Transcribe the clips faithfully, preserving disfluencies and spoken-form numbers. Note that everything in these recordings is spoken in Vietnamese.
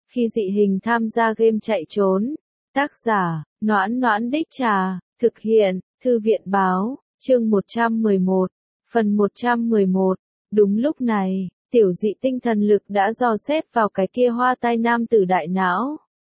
Khi dị hình tham gia game chạy trốn. Tác giả, Noãn Noãn Đích Trà, thực hiện, Thư viện Báo, chương một trăm mười một, phần một trăm mười một. Đúng lúc này, tiểu dị tinh thần lực đã dò xét vào cái kia hoa tai nam tử đại não.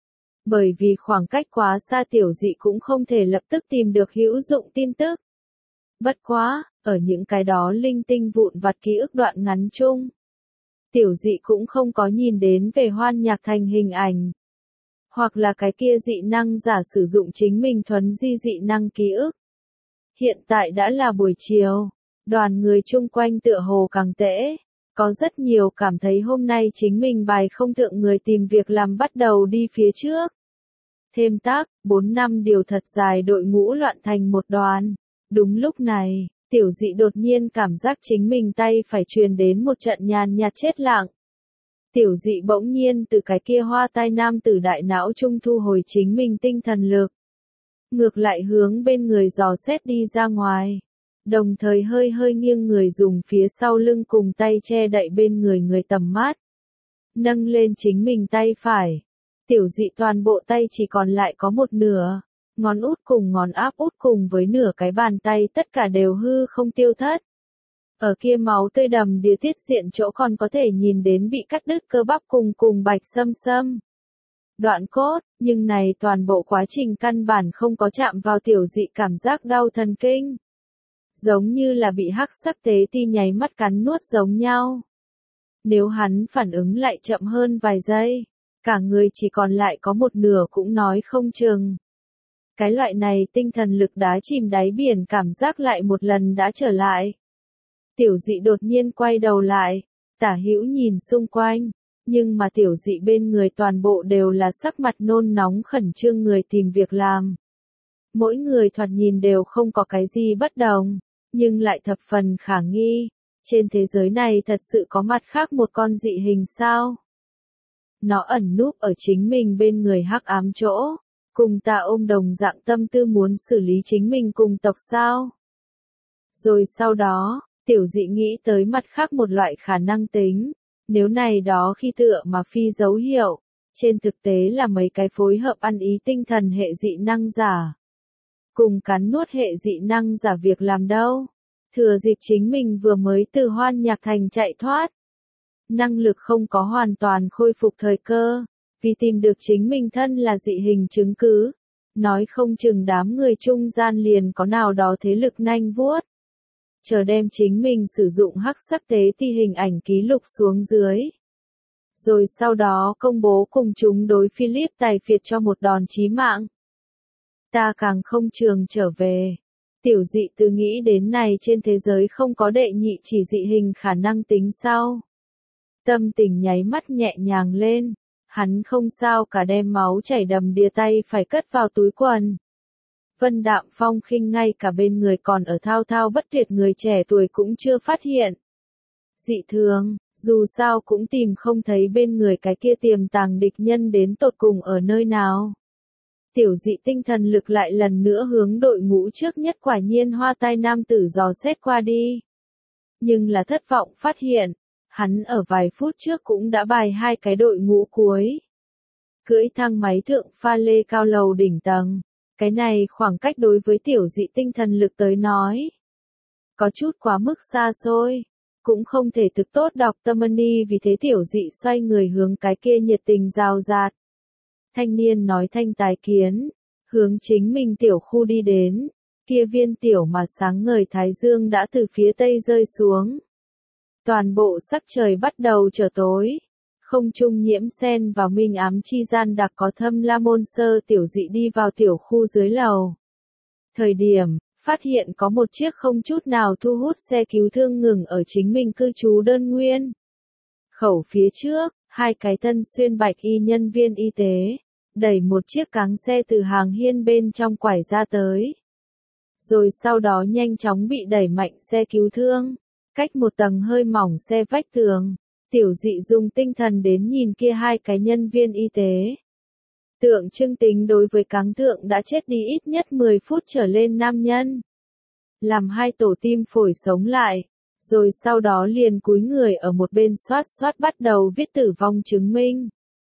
Bởi vì khoảng cách quá xa tiểu dị cũng không thể lập tức tìm được hữu dụng tin tức. Bất quá, ở những cái đó linh tinh vụn vặt ký ức đoạn ngắn chung. Tiểu dị cũng không có nhìn đến về Hoan Nhạc Thành hình ảnh. Hoặc là cái kia dị năng giả sử dụng chính mình thuấn di dị năng ký ức. Hiện tại đã là buổi chiều, đoàn người chung quanh tựa hồ càng tễ. Có rất nhiều cảm thấy hôm nay chính mình bài không thượng người tìm việc làm bắt đầu đi phía trước. Thêm tác, bốn năm điều thật dài đội ngũ loạn thành một đoàn. Đúng lúc này, tiểu dị đột nhiên cảm giác chính mình tay phải truyền đến một trận nhàn nhạt chết lặng. Tiểu dị bỗng nhiên từ cái kia hoa tai nam tử đại não trung thu hồi chính mình tinh thần lực. Ngược lại hướng bên người dò xét đi ra ngoài. Đồng thời hơi hơi nghiêng người dùng phía sau lưng cùng tay che đậy bên người người tầm mắt. Nâng lên chính mình tay phải. Tiểu dị toàn bộ tay chỉ còn lại có một nửa. Ngón út cùng ngón áp út cùng với nửa cái bàn tay tất cả đều hư không tiêu thất. Ở kia máu tươi đầm đìa tiết diện chỗ còn có thể nhìn đến bị cắt đứt cơ bắp cùng cùng bạch sâm sâm. Đoạn cốt, nhưng này toàn bộ quá trình căn bản không có chạm vào tiểu dị cảm giác đau thần kinh. Giống như là bị hắc sắc tế ti nháy mắt cắn nuốt giống nhau. Nếu hắn phản ứng lại chậm hơn vài giây, cả người chỉ còn lại có một nửa cũng nói không chừng. Cái loại này tinh thần lực đá chìm đáy biển cảm giác lại một lần đã trở lại. Tiểu dị đột nhiên quay đầu lại, tả hữu nhìn xung quanh, nhưng mà tiểu dị bên người toàn bộ đều là sắc mặt nôn nóng khẩn trương người tìm việc làm. Mỗi người thoạt nhìn đều không có cái gì bất đồng, nhưng lại thập phần khả nghi. Trên thế giới này thật sự có mặt khác một con dị hình sao? Nó ẩn núp ở chính mình bên người hắc ám chỗ, cùng ta ôm đồng dạng tâm tư muốn xử lý chính mình cùng tộc sao? Rồi sau đó, tiểu dị nghĩ tới mặt khác một loại khả năng tính, nếu này đó khi tựa mà phi dấu hiệu, trên thực tế là mấy cái phối hợp ăn ý tinh thần hệ dị năng giả. Cùng cắn nuốt hệ dị năng giả việc làm đâu, thừa dịp chính mình vừa mới từ Hoan Nhạc Thành chạy thoát. Năng lực không có hoàn toàn khôi phục thời cơ, vì tìm được chính mình thân là dị hình chứng cứ, nói không chừng đám người trung gian liền có nào đó thế lực nanh vuốt. Chờ đem chính mình sử dụng hắc sắc tế ti hình ảnh ký lục xuống dưới. Rồi sau đó công bố cùng chúng đối Philip tài phiệt cho một đòn chí mạng. Ta càng không trường trở về. Tiểu dị từ nghĩ đến này trên thế giới không có đệ nhị chỉ dị hình khả năng tính sau. Tâm tình nháy mắt nhẹ nhàng lên. Hắn không sao cả đem máu chảy đầm đìa tay phải cất vào túi quần. Vân Đạm Phong khinh ngay cả bên người còn ở thao thao bất tuyệt người trẻ tuổi cũng chưa phát hiện. Dị thường, dù sao cũng tìm không thấy bên người cái kia tiềm tàng địch nhân đến tột cùng ở nơi nào. Tiểu dị tinh thần lực lại lần nữa hướng đội ngũ trước nhất quả nhiên hoa tai nam tử dò xét qua đi. Nhưng là thất vọng phát hiện, hắn ở vài phút trước cũng đã bài hai cái đội ngũ cuối. Cưỡi thang máy thượng pha lê cao lầu đỉnh tầng. Cái này khoảng cách đối với tiểu dị tinh thần lực tới nói. Có chút quá mức xa xôi. Cũng không thể thực tốt đọc tâm ni vì thế tiểu dị xoay người hướng cái kia nhiệt tình rào rạt. Thanh niên nói thanh tài kiến. Hướng chính mình tiểu khu đi đến. Kia viên tiểu mà sáng ngời thái dương đã từ phía tây rơi xuống. Toàn bộ sắc trời bắt đầu trở tối. Không trung nhiễm sen vào minh ám chi gian đặc có thâm la môn sơ tiểu dị đi vào tiểu khu dưới lầu. Thời điểm, phát hiện có một chiếc không chút nào thu hút xe cứu thương ngừng ở chính mình cư trú đơn nguyên. Khẩu phía trước, hai cái thân xuyên bạch y nhân viên y tế, đẩy một chiếc cáng xe từ hàng hiên bên trong quải ra tới. Rồi sau đó nhanh chóng bị đẩy mạnh xe cứu thương, cách một tầng hơi mỏng xe vách tường. Tiểu dị dùng tinh thần đến nhìn kia hai cái nhân viên y tế. Tượng trưng tính đối với cáng thượng đã chết đi ít nhất mười phút trở lên nam nhân. Làm hai tổ tim phổi sống lại, rồi sau đó liền cúi người ở một bên xoát xoát bắt đầu viết tử vong chứng minh.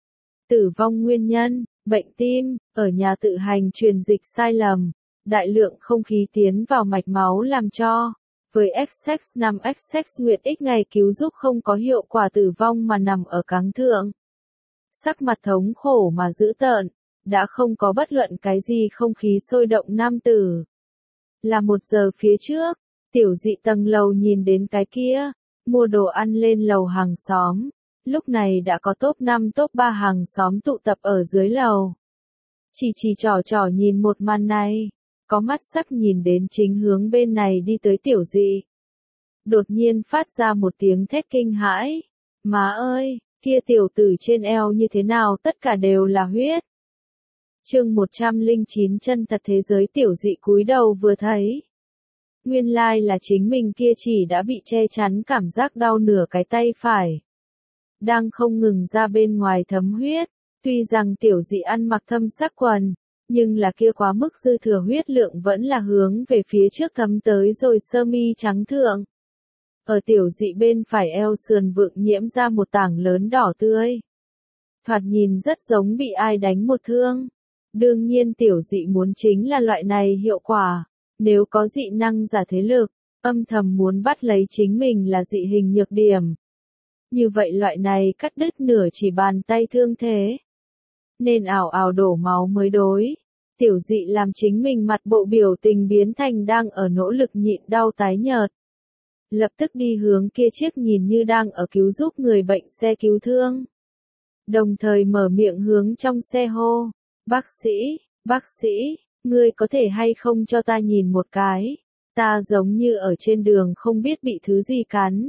Tử vong nguyên nhân, bệnh tim, ở nhà tự hành truyền dịch sai lầm, đại lượng không khí tiến vào mạch máu làm cho, với X X năm X X Nguyệt X ngày cứu giúp không có hiệu quả tử vong mà nằm ở cáng thượng. Sắc mặt thống khổ mà dữ tợn, đã không có bất luận cái gì không khí sôi động nam tử. Là một giờ phía trước, tiểu dị tầng lầu nhìn đến cái kia, mua đồ ăn lên lầu hàng xóm, lúc này đã có top năm top ba hàng xóm tụ tập ở dưới lầu. Chỉ chỉ trò trò nhìn một màn này, có mắt sắc nhìn đến chính hướng bên này đi tới tiểu dị. Đột nhiên phát ra một tiếng thét kinh hãi, má ơi, kia tiểu tử trên eo như thế nào tất cả đều là huyết. Chương một trăm lẻ chín chân thật thế giới tiểu dị cúi đầu vừa thấy. Nguyên lai là chính mình kia chỉ đã bị che chắn cảm giác đau nửa cái tay phải. Đang không ngừng ra bên ngoài thấm huyết, tuy rằng tiểu dị ăn mặc thâm sắc quần, nhưng là kia quá mức dư thừa huyết lượng vẫn là hướng về phía trước thấm tới rồi sơ mi trắng thượng. Ở tiểu dị bên phải eo sườn vượng nhiễm ra một tảng lớn đỏ tươi. Thoạt nhìn rất giống bị ai đánh một thương. Đương nhiên tiểu dị muốn chính là loại này hiệu quả. Nếu có dị năng giả thế lực, âm thầm muốn bắt lấy chính mình là dị hình nhược điểm. Như vậy loại này cắt đứt nửa chỉ bàn tay thương thế. Nên ảo ảo đổ máu mới đối. Tiểu dị làm chính mình mặt bộ biểu tình biến thành đang ở nỗ lực nhịn đau tái nhợt. Lập tức đi hướng kia chiếc nhìn như đang ở cứu giúp người bệnh xe cứu thương. Đồng thời mở miệng hướng trong xe hô. Bác sĩ, bác sĩ, ngươi có thể hay không cho ta nhìn một cái. Ta giống như ở trên đường không biết bị thứ gì cắn.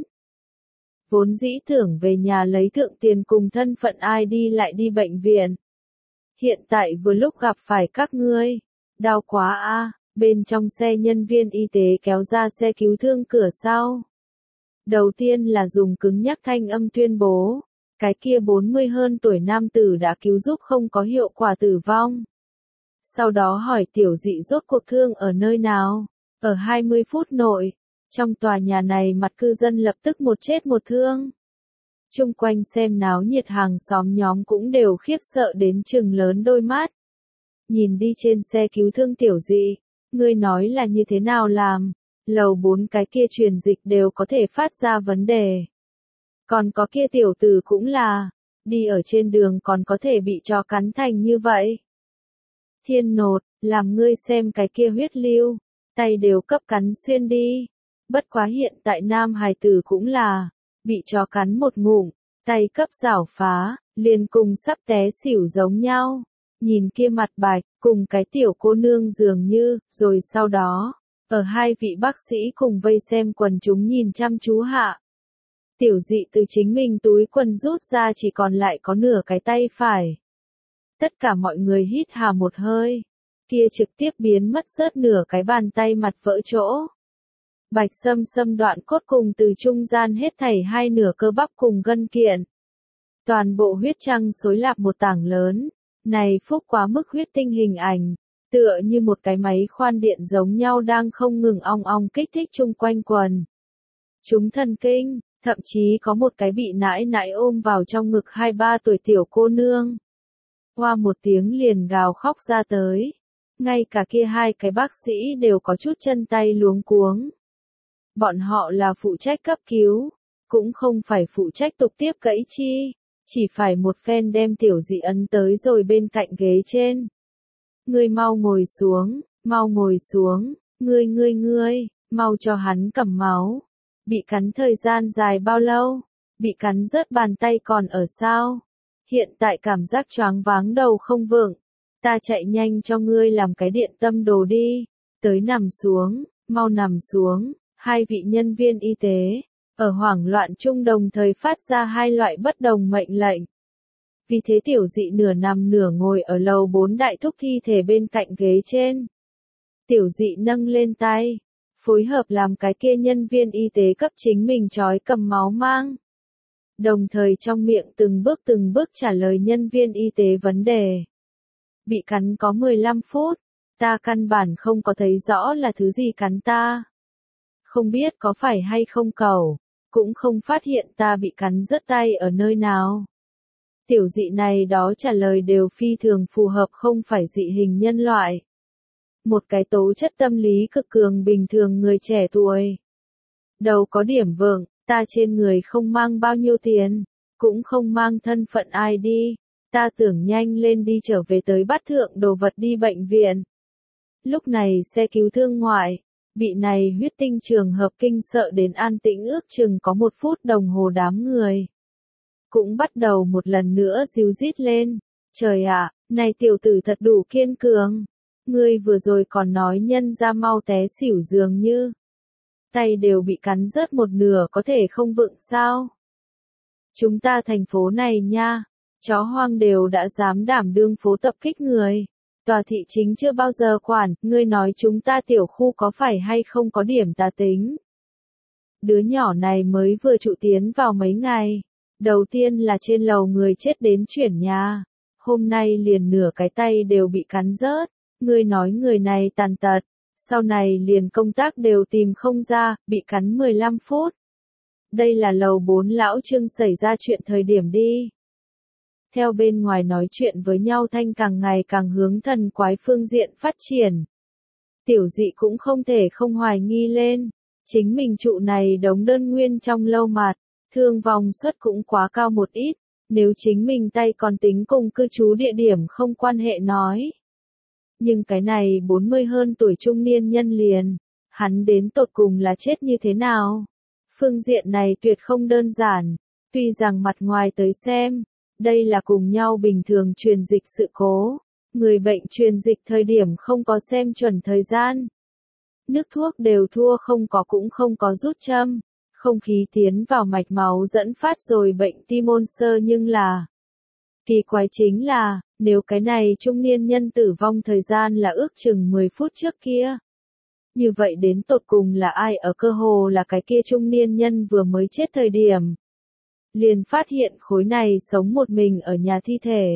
Vốn dĩ tưởng về nhà lấy thượng tiền cùng thân phận ai đi lại đi bệnh viện. Hiện tại vừa lúc gặp phải các ngươi. Đau quá a. Bên trong xe nhân viên y tế kéo ra xe cứu thương cửa sau. Đầu tiên là dùng cứng nhắc thanh âm tuyên bố. Cái kia bốn mươi hơn tuổi nam tử đã cứu giúp không có hiệu quả tử vong. Sau đó hỏi tiểu dị rốt cuộc thương ở nơi nào. Ở hai mươi phút nội. Trong tòa nhà này mặt cư dân lập tức một chết một thương. Chung quanh xem náo nhiệt hàng xóm nhóm cũng đều khiếp sợ đến trừng lớn đôi mắt. Nhìn đi trên xe cứu thương tiểu dị. Ngươi nói là như thế nào làm, lầu bốn cái kia truyền dịch đều có thể phát ra vấn đề. Còn có kia tiểu tử cũng là, đi ở trên đường còn có thể bị chó cắn thành như vậy. Thiên nột, làm ngươi xem cái kia huyết lưu, tay đều cấp cắn xuyên đi. Bất quá hiện tại nam hài tử cũng là, bị chó cắn một ngụm, tay cấp rảo phá, liền cùng sắp té xỉu giống nhau. Nhìn kia mặt bạch, cùng cái tiểu cô nương dường như, rồi sau đó, ở hai vị bác sĩ cùng vây xem quần chúng nhìn chăm chú hạ. Tiểu dị từ chính mình túi quần rút ra chỉ còn lại có nửa cái tay phải. Tất cả mọi người hít hà một hơi, kia trực tiếp biến mất rớt nửa cái bàn tay mặt vỡ chỗ. Bạch sâm sâm đoạn cốt cùng từ trung gian hết thảy hai nửa cơ bắp cùng gân kiện. Toàn bộ huyết trăng xối lạp một tảng lớn. Này phúc quá mức huyết tinh hình ảnh, tựa như một cái máy khoan điện giống nhau đang không ngừng ong ong kích thích chung quanh quần. Chúng thần kinh, thậm chí có một cái bị nãi nãi ôm vào trong ngực hai ba tuổi tiểu cô nương. Hoa một tiếng liền gào khóc ra tới. Ngay cả kia hai cái bác sĩ đều có chút chân tay luống cuống. Bọn họ là phụ trách cấp cứu, cũng không phải phụ trách tục tiếp cẫy chi. Chỉ phải một phen đem tiểu dị ấn tới rồi bên cạnh ghế trên. Ngươi mau ngồi xuống, mau ngồi xuống, ngươi ngươi ngươi, mau cho hắn cầm máu. Bị cắn thời gian dài bao lâu? Bị cắn rớt bàn tay còn ở sao? Hiện tại cảm giác choáng váng đầu không vững. Ta chạy nhanh cho ngươi làm cái điện tâm đồ đi. Tới nằm xuống, mau nằm xuống. Hai vị nhân viên y tế. Ở hoảng loạn chung đồng thời phát ra hai loại bất đồng mệnh lệnh. Vì thế tiểu dị nửa nằm nửa ngồi ở lầu bốn đại thúc thi thể bên cạnh ghế trên. Tiểu dị nâng lên tay, phối hợp làm cái kia nhân viên y tế cấp chính mình trói cầm máu mang. Đồng thời trong miệng từng bước từng bước trả lời nhân viên y tế vấn đề. Bị cắn có mười lăm phút, ta căn bản không có thấy rõ là thứ gì cắn ta. Không biết có phải hay không cẩu. Cũng không phát hiện ta bị cắn rớt tay ở nơi nào. Tiểu dị này đó trả lời đều phi thường phù hợp, không phải dị hình nhân loại. Một cái tố chất tâm lý cực cường bình thường người trẻ tuổi. Đầu có điểm vượng, ta trên người không mang bao nhiêu tiền, cũng không mang thân phận ai đi, ta tưởng nhanh lên đi trở về tới bắt thượng đồ vật đi bệnh viện. Lúc này xe cứu thương ngoại, bị này huyết tinh trường hợp kinh sợ đến an tĩnh ước chừng có một phút đồng hồ, đám người cũng bắt đầu một lần nữa ríu rít lên. Trời ạ, này tiểu tử thật đủ kiên cường. Ngươi vừa rồi còn nói nhân ra mau té xỉu dường như. Tay đều bị cắn rớt một nửa có thể không vựng sao? Chúng ta thành phố này nha, chó hoang đều đã dám đảm đương phố tập kích người. Tòa thị chính chưa bao giờ quản, ngươi nói chúng ta tiểu khu có phải hay không có điểm tà tính. Đứa nhỏ này mới vừa trụ tiến vào mấy ngày. Đầu tiên là trên lầu người chết đến chuyển nhà. Hôm nay liền nửa cái tay đều bị cắn rớt. Ngươi nói người này tàn tật. Sau này liền công tác đều tìm không ra, bị cắn mười lăm phút. Đây là lầu bốn lão Trương xảy ra chuyện thời điểm đi. Theo bên ngoài nói chuyện với nhau thanh càng ngày càng hướng thần quái phương diện phát triển. Tiểu dị cũng không thể không hoài nghi lên. Chính mình trụ này đống đơn nguyên trong lâu mạt, thương vong suất cũng quá cao một ít. Nếu chính mình tay còn tính cùng cư trú địa điểm không quan hệ nói. Nhưng cái này bốn mươi hơn tuổi trung niên nhân liền, hắn đến tột cùng là chết như thế nào? Phương diện này tuyệt không đơn giản, tuy rằng mặt ngoài tới xem, đây là cùng nhau bình thường truyền dịch sự cố, người bệnh truyền dịch thời điểm không có xem chuẩn thời gian. Nước thuốc đều thua không có cũng không có rút châm, không khí tiến vào mạch máu dẫn phát rồi bệnh tim ôn xơ nhưng là kỳ quái chính là, nếu cái này trung niên nhân tử vong thời gian là ước chừng mười phút trước kia. Như vậy đến tột cùng là ai ở cơ hồ là cái kia trung niên nhân vừa mới chết thời điểm. Liền phát hiện khối này sống một mình ở nhà thi thể.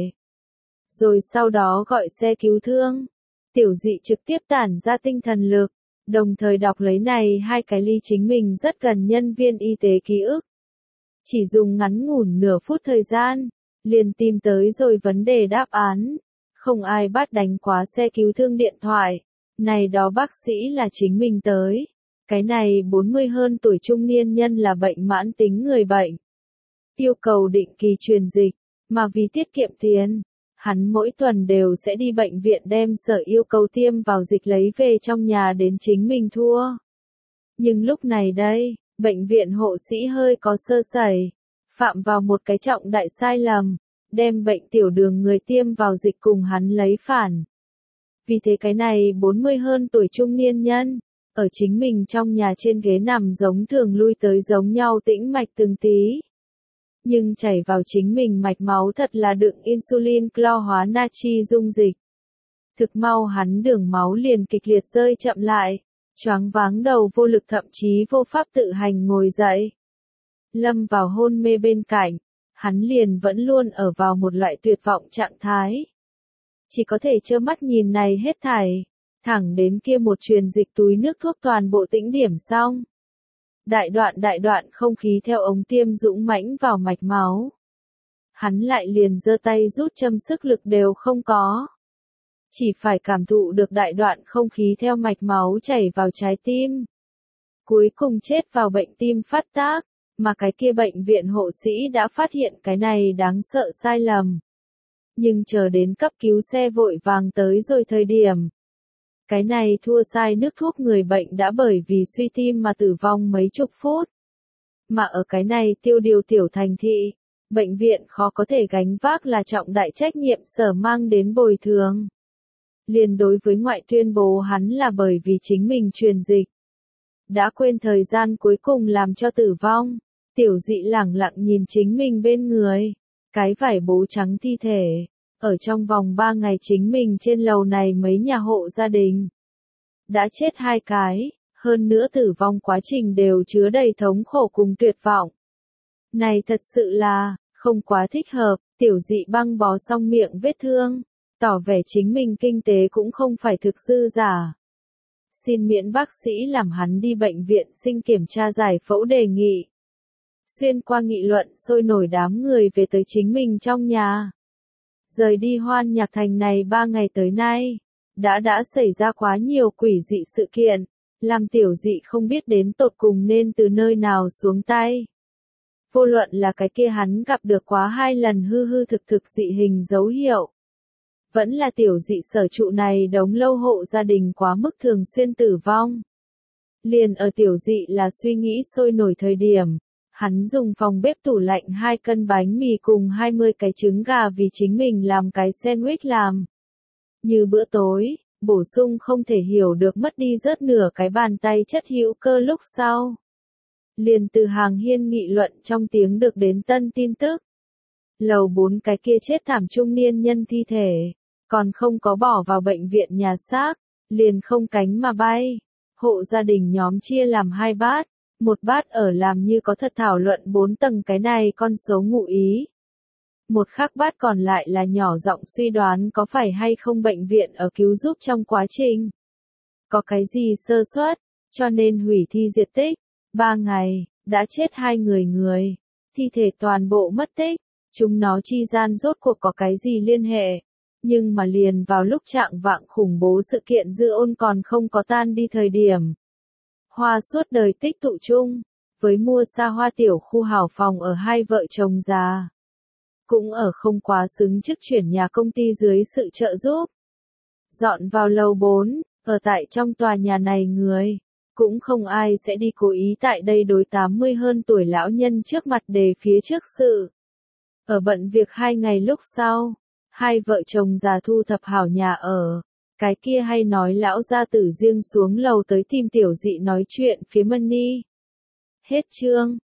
Rồi sau đó gọi xe cứu thương. Tiểu dị trực tiếp tản ra tinh thần lực, đồng thời đọc lấy này hai cái ly chính mình rất gần nhân viên y tế ký ức. Chỉ dùng ngắn ngủn nửa phút thời gian. Liền tìm tới rồi vấn đề đáp án. Không ai bắt đánh quá xe cứu thương điện thoại. Này đó bác sĩ là chính mình tới. Cái này bốn mươi hơn tuổi trung niên nhân là bệnh mãn tính người bệnh. Yêu cầu định kỳ truyền dịch. Mà vì tiết kiệm tiền, hắn mỗi tuần đều sẽ đi bệnh viện đem sở yêu cầu tiêm vào dịch lấy về trong nhà đến chính mình thua. Nhưng lúc này đây, bệnh viện hộ sĩ hơi có sơ sẩy. Phạm vào một cái trọng đại sai lầm, đem bệnh tiểu đường người tiêm vào dịch cùng hắn lấy phản. Vì thế cái này bốn mươi hơn tuổi trung niên nhân, ở chính mình trong nhà trên ghế nằm giống thường lui tới giống nhau tĩnh mạch từng tí. Nhưng chảy vào chính mình mạch máu thật là đựng insulin clo hóa natri dung dịch. Thực mau hắn đường máu liền kịch liệt rơi chậm lại, choáng váng đầu vô lực thậm chí vô pháp tự hành ngồi dậy. Lâm vào hôn mê bên cạnh, hắn liền vẫn luôn ở vào một loại tuyệt vọng trạng thái. Chỉ có thể trơ mắt nhìn này hết thảy, thẳng đến kia một truyền dịch túi nước thuốc toàn bộ tĩnh điểm xong. Đại đoạn đại đoạn không khí theo ống tiêm dũng mãnh vào mạch máu. Hắn lại liền giơ tay rút châm sức lực đều không có. Chỉ phải cảm thụ được đại đoạn không khí theo mạch máu chảy vào trái tim. Cuối cùng chết vào bệnh tim phát tác. Mà cái kia bệnh viện hộ sĩ đã phát hiện cái này đáng sợ sai lầm. Nhưng chờ đến cấp cứu xe vội vàng tới rồi thời điểm. Cái này thua sai nước thuốc người bệnh đã bởi vì suy tim mà tử vong mấy chục phút. Mà ở cái này tiêu điều tiểu thành thị, bệnh viện khó có thể gánh vác là trọng đại trách nhiệm sở mang đến bồi thường. Liền đối với ngoại tuyên bố hắn là bởi vì chính mình truyền dịch. Đã quên thời gian cuối cùng làm cho tử vong. Tiểu dị lẳng lặng nhìn chính mình bên người, cái vải bố trắng thi thể, ở trong vòng ba ngày chính mình trên lầu này mấy nhà hộ gia đình. Đã chết hai cái, hơn nữa tử vong quá trình đều chứa đầy thống khổ cùng tuyệt vọng. Này thật sự là, không quá thích hợp, tiểu dị băng bó xong miệng vết thương, tỏ vẻ chính mình kinh tế cũng không phải thực dư giả. Xin miễn bác sĩ làm hắn đi bệnh viện sinh kiểm tra giải phẫu đề nghị. xuyên qua nghị luận sôi nổi đám người về tới chính mình trong nhà. Rời đi Hoan Nhạc Thành này ba ngày tới nay, đã đã xảy ra quá nhiều quỷ dị sự kiện, làm tiểu dị không biết đến tột cùng nên từ nơi nào xuống tay. Vô luận là cái kia hắn gặp được quá hai lần hư hư thực thực dị hình dấu hiệu. Vẫn là tiểu dị sở trụ này đống lâu hộ gia đình quá mức thường xuyên tử vong. Liền ở tiểu dị là suy nghĩ sôi nổi thời điểm, hắn dùng phòng bếp tủ lạnh hai cân bánh mì cùng hai mươi cái trứng gà vì chính mình làm cái sandwich làm. Như bữa tối, bổ sung không thể hiểu được mất đi rớt nửa cái bàn tay chất hữu cơ lúc sau. Liền từ hàng hiên nghị luận trong tiếng được đến tân tin tức. Lầu bốn cái kia chết thảm trung niên nhân thi thể, còn không có bỏ vào bệnh viện nhà xác, liền không cánh mà bay. Hộ gia đình nhóm chia làm hai bát, một bát ở làm như có thật thảo luận bốn tầng cái này con số ngụ ý. Một khác bát còn lại là nhỏ giọng suy đoán có phải hay không bệnh viện ở cứu giúp trong quá trình. Có cái gì sơ suất, cho nên hủy thi diệt tích. Ba ngày, đã chết hai người người. Thi thể toàn bộ mất tích. Chúng nó chi gian rốt cuộc có cái gì liên hệ. Nhưng mà liền vào lúc trạng vạng khủng bố sự kiện dư ôn còn không có tan đi thời điểm. Hoa suốt đời tích tụ chung. Với mua xa hoa tiểu khu hảo phòng ở hai vợ chồng già. Cũng ở không quá xứng chức chuyển nhà công ty dưới sự trợ giúp. Dọn vào lầu bốn, ở tại trong tòa nhà này người. Cũng không ai sẽ đi cố ý tại đây đối tám mươi hơn tuổi lão nhân trước mặt đề phía trước sự. Ở bận việc hai ngày lúc sau, hai vợ chồng già thu thập hảo nhà ở. Cái kia hay nói lão gia tử riêng xuống lầu tới tìm tiểu dị nói chuyện phía Money. Hết chương.